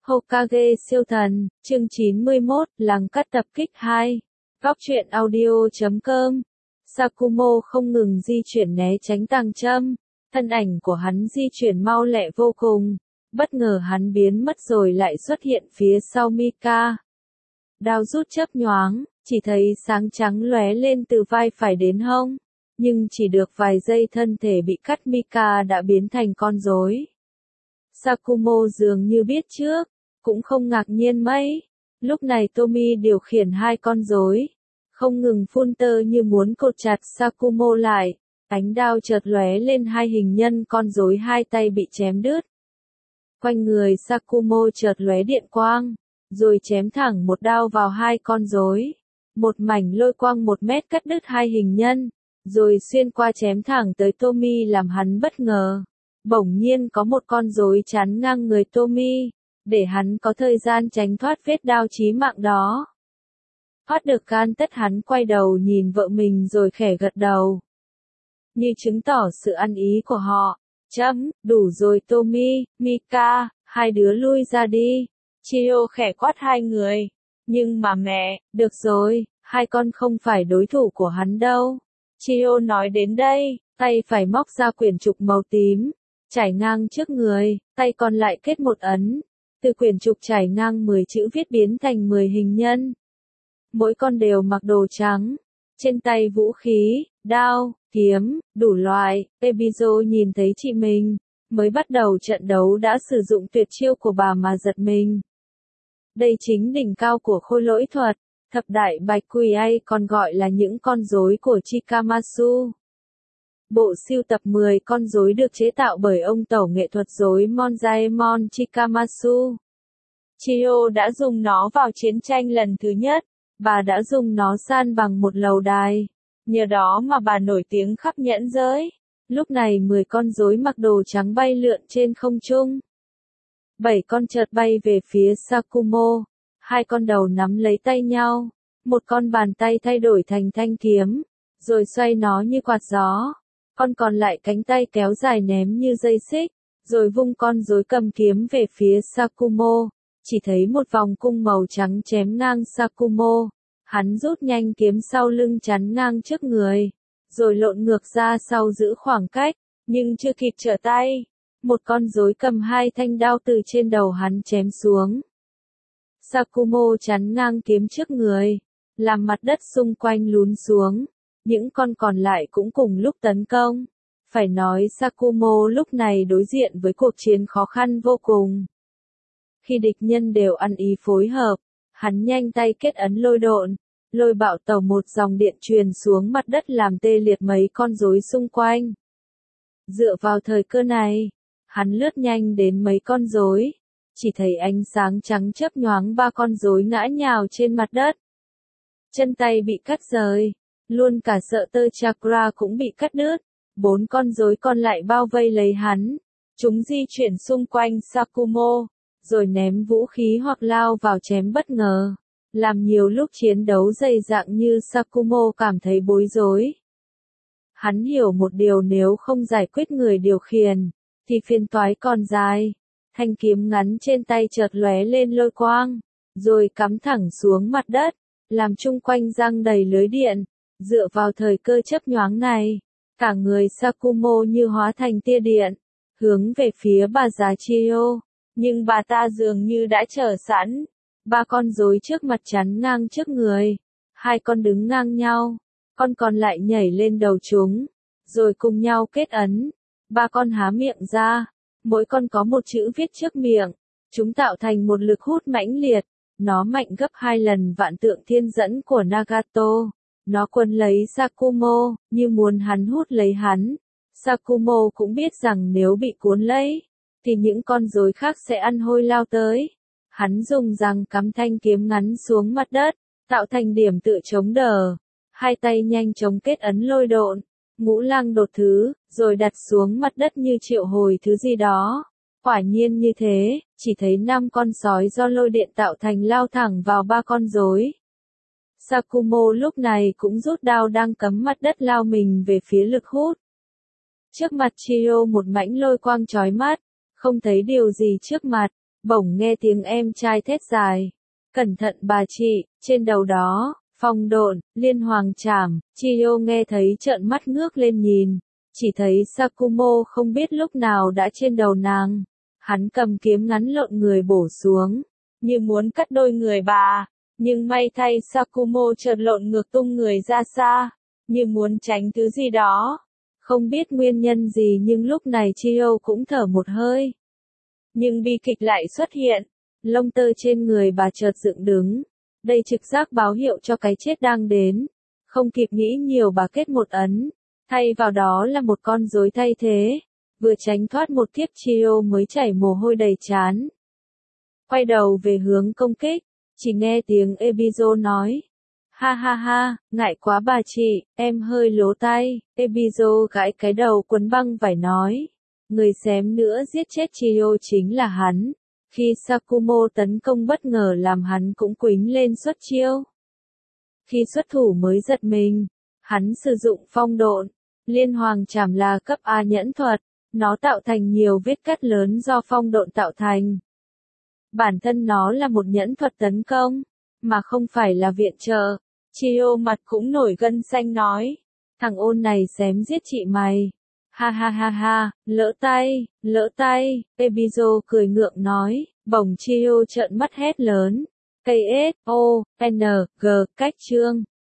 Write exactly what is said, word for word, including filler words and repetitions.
Hokage siêu thần, chương chín mươi mốt, làng cắt tập kích hai. Góc truyện audio chấm com. Sakumo không ngừng di chuyển né tránh tàng châm, thân ảnh của hắn di chuyển mau lẹ vô cùng. Bất ngờ hắn biến mất rồi lại xuất hiện phía sau Mika. Đao rút chớp nhoáng, chỉ thấy sáng trắng lóe lên từ vai phải đến hông. Nhưng chỉ được vài giây thân thể bị cắt, Mika đã biến thành con rối. Sakumo dường như biết trước, cũng không ngạc nhiên mấy. Lúc này Tomi điều khiển hai con rối, không ngừng phun tơ như muốn cột chặt Sakumo lại. Ánh đao chợt lóe lên, hai hình nhân con rối hai tay bị chém đứt. Quanh người Sakumo chợt lóe điện quang, rồi chém thẳng một đao vào hai con rối. Một mảnh lôi quang một mét cắt đứt hai hình nhân, rồi xuyên qua chém thẳng tới Tomi làm hắn bất ngờ. Bỗng nhiên có một con rối chắn ngang người Tomi, để hắn có thời gian tránh thoát vết đao chí mạng đó. Thoát được can tất, hắn quay đầu nhìn vợ mình rồi khẽ gật đầu, như chứng tỏ sự ăn ý của họ. Chấm, đủ rồi Tomi, Mika, hai đứa lui ra đi. Chio khẽ quát hai người. Nhưng mà mẹ, được rồi, hai con không phải đối thủ của hắn đâu. Chio nói đến đây, tay phải móc ra quyển trục màu tím, trải ngang trước người, tay còn lại kết một ấn. Từ quyển trục trải ngang mười chữ viết biến thành mười hình nhân. Mỗi con đều mặc đồ trắng, trên tay vũ khí, đao, kiếm, đủ loại. Ebizo nhìn thấy chị mình, mới bắt đầu trận đấu đã sử dụng tuyệt chiêu của bà mà giật mình. Đây chính đỉnh cao của khôi lỗi thuật, thập đại bạch quỷ hay còn gọi là những con rối của Chikamasu. Bộ sưu tập mười con rối được chế tạo bởi ông tổ nghệ thuật rối Monzaemon Chikamasu. Chio đã dùng nó vào chiến tranh lần thứ nhất, bà đã dùng nó san bằng một lầu đài. Nhờ đó mà bà nổi tiếng khắp nhẫn giới. Lúc này mười con rối mặc đồ trắng bay lượn trên không trung. Bảy con chợt bay về phía Sakumo, hai con đầu nắm lấy tay nhau, một con bàn tay thay đổi thành thanh kiếm, rồi xoay nó như quạt gió. Con còn lại cánh tay kéo dài ném như dây xích, rồi vung con rối cầm kiếm về phía Sakumo. Chỉ thấy một vòng cung màu trắng chém ngang Sakumo. Hắn rút nhanh kiếm sau lưng chắn ngang trước người, rồi lộn ngược ra sau giữ khoảng cách, nhưng chưa kịp trở tay. Một con rối cầm hai thanh đao từ trên đầu hắn chém xuống. Sakumo chắn ngang kiếm trước người, làm mặt đất xung quanh lún xuống. Những con còn lại cũng cùng lúc tấn công. Phải nói Sakumo lúc này đối diện với cuộc chiến khó khăn vô cùng. Khi địch nhân đều ăn ý phối hợp, hắn nhanh tay kết ấn lôi độn, lôi bạo tàu, một dòng điện truyền xuống mặt đất làm tê liệt mấy con rối xung quanh. Dựa vào thời cơ này, hắn lướt nhanh đến mấy con rối, chỉ thấy ánh sáng trắng chớp nhoáng, ba con rối ngã nhào trên mặt đất. Chân tay bị cắt rời, luôn cả sợi tơ chakra cũng bị cắt đứt. Bốn con rối còn lại bao vây lấy hắn, chúng di chuyển xung quanh Sakumo, rồi ném vũ khí hoặc lao vào chém bất ngờ, làm nhiều lúc chiến đấu dày dặn như Sakumo cảm thấy bối rối. Hắn hiểu một điều, nếu không giải quyết người điều khiển, thì phiền toái còn dài. Thanh kiếm ngắn trên tay chợt lóe lên lôi quang, rồi cắm thẳng xuống mặt đất, làm chung quanh răng đầy lưới điện. Dựa vào thời cơ chớp nhoáng này, cả người Sakumo như hóa thành tia điện, hướng về phía bà già Chio. Nhưng bà ta dường như đã chờ sẵn. Ba con rối trước mặt chắn ngang trước người, hai con đứng ngang nhau, con còn lại nhảy lên đầu chúng, rồi cùng nhau kết ấn. Ba con há miệng ra, mỗi con có một chữ viết trước miệng, chúng tạo thành một lực hút mãnh liệt, nó mạnh gấp hai lần vạn tượng thiên dẫn của Nagato. Nó quấn lấy Sakumo, như muốn hắn hút lấy hắn. Sakumo cũng biết rằng nếu bị cuốn lấy, thì những con rối khác sẽ ăn hôi lao tới. Hắn dùng răng cắm thanh kiếm ngắn xuống mặt đất, tạo thành điểm tựa chống đỡ. Hai tay nhanh chóng kết ấn lôi độn, ngũ lăng đột thứ, rồi đặt xuống mặt đất như triệu hồi thứ gì đó. Quả nhiên như thế, chỉ thấy năm con sói do lôi điện tạo thành lao thẳng vào ba con rối. Sakumo lúc này cũng rút đao đang cắm mặt đất lao mình về phía lực hút. Trước mặt Chio một mảnh lôi quang chói mắt, không thấy điều gì trước mặt, Bỗng nghe tiếng em trai thét dài. Cẩn thận bà chị, trên đầu đó, phong độn, liên hoàng trảm. Chiyo nghe thấy trợn mắt ngước lên nhìn. Chỉ thấy Sakumo không biết lúc nào đã trên đầu nàng. Hắn cầm kiếm ngắn lộn người bổ xuống, như muốn cắt đôi người bà. Nhưng may thay Sakumo chợt lộn ngược tung người ra xa, như muốn tránh thứ gì đó. Không biết nguyên nhân gì nhưng lúc này Chiyo cũng thở một hơi. Nhưng bi kịch lại xuất hiện, lông tơ trên người bà chợt dựng đứng. Đây trực giác báo hiệu cho cái chết đang đến. Không kịp nghĩ nhiều bà kết một ấn, thay vào đó là một con rối thay thế. Vừa tránh thoát một kiếp Chiyo mới chảy mồ hôi đầy trán. Quay đầu về hướng công kích, chỉ nghe tiếng Ebizo nói. Ha ha ha, ngại quá bà chị, em hơi lố tay. Ebizo gãi cái đầu quấn băng vải nói. Người xém nữa giết chết Chiyo chính là hắn. Khi Sakumo tấn công bất ngờ làm hắn cũng quýnh lên xuất chiêu. Khi xuất thủ mới giật mình, hắn sử dụng phong độn. Liên hoàng trảm là cấp A nhẫn thuật. Nó tạo thành nhiều vết cắt lớn do phong độn tạo thành. Bản thân nó là một nhẫn thuật tấn công, mà không phải là viện trợ. Chiyo mặt cũng nổi gân xanh nói. Thằng ôn này xém giết chị mày. Ha ha ha ha, lỡ tay, lỡ tay. Ebizo cười ngượng nói. Bỗng Chiyo trợn mắt hét lớn. K S O N G cách chương.